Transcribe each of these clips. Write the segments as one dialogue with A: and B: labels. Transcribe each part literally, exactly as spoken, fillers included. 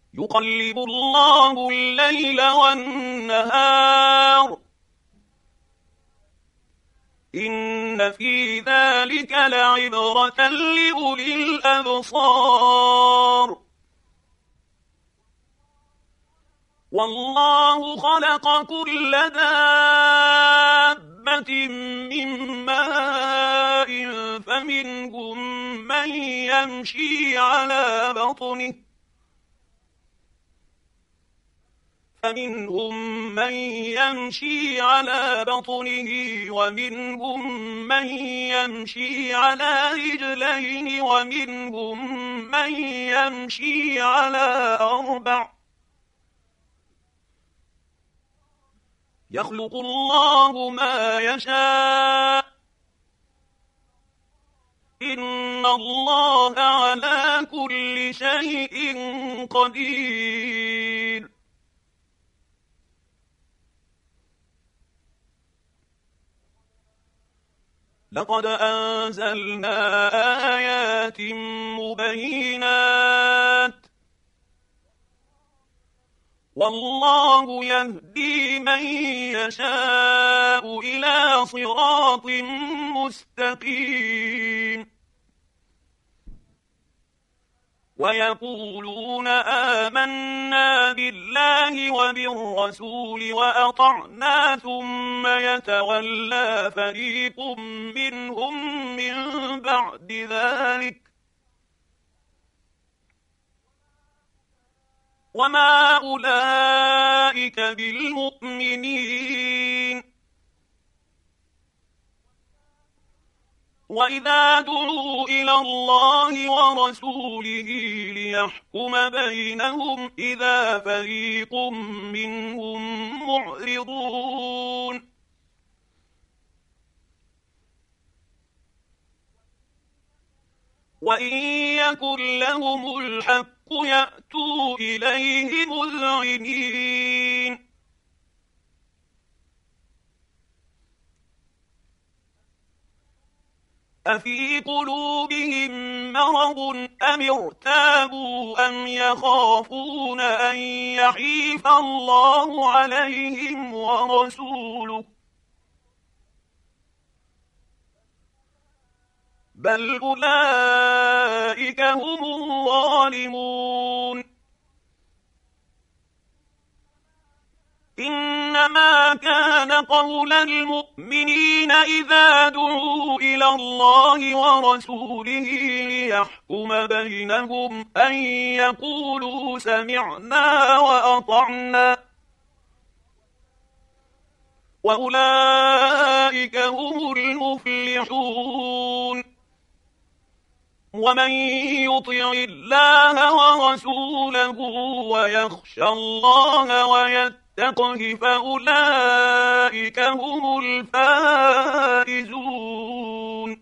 A: يقلب الله الليل والنهار إن في ذلك لعبرة لأولي الأبصار والله خلق كل دابة من ماء فمنهم من يمشي على بطنه فمنهم من يمشي على بطنه ومنهم من يمشي على رجلين ومنهم من يمشي على أربع يخلق الله ما يشاء إن الله على كل شيء قدير لقد أنزلنا آيات مبينات والله يهدي من يشاء إلى صراط مستقيم ويقولون آمنا بالله وبالرسول وأطعنا ثم يتولى فريق منهم من بعد ذلك وما أولئك بالمؤمنين وإذا دعوا إلى الله ورسوله ليحكم بينهم إذا فريق منهم معرضون وإن يكن لهم الحق يأتوا إليه مذعنين أفي قلوبهم مرض أم ارتابوا أم يخافون أن يحيف الله عليهم ورسوله بل أولئك هم الظالمون إنما كان قول المؤمنين إذا دعوا إلى الله ورسوله ليحكم بينهم أن يقولوا سمعنا وأطعنا وأولئك هم المفلحون ومن يطع الله ورسوله ويخشى الله ويتقه فأولئك هم الفائزون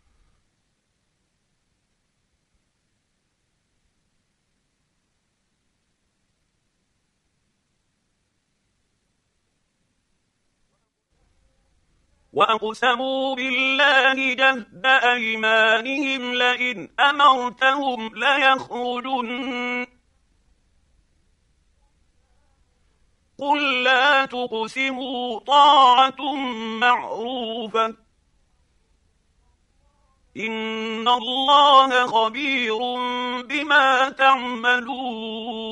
A: وأقسموا بالله جهد أيمانهم لئن أمرتهم ليخرجن قل لا تقسموا طاعة معروفة إن الله خبير بما تعملون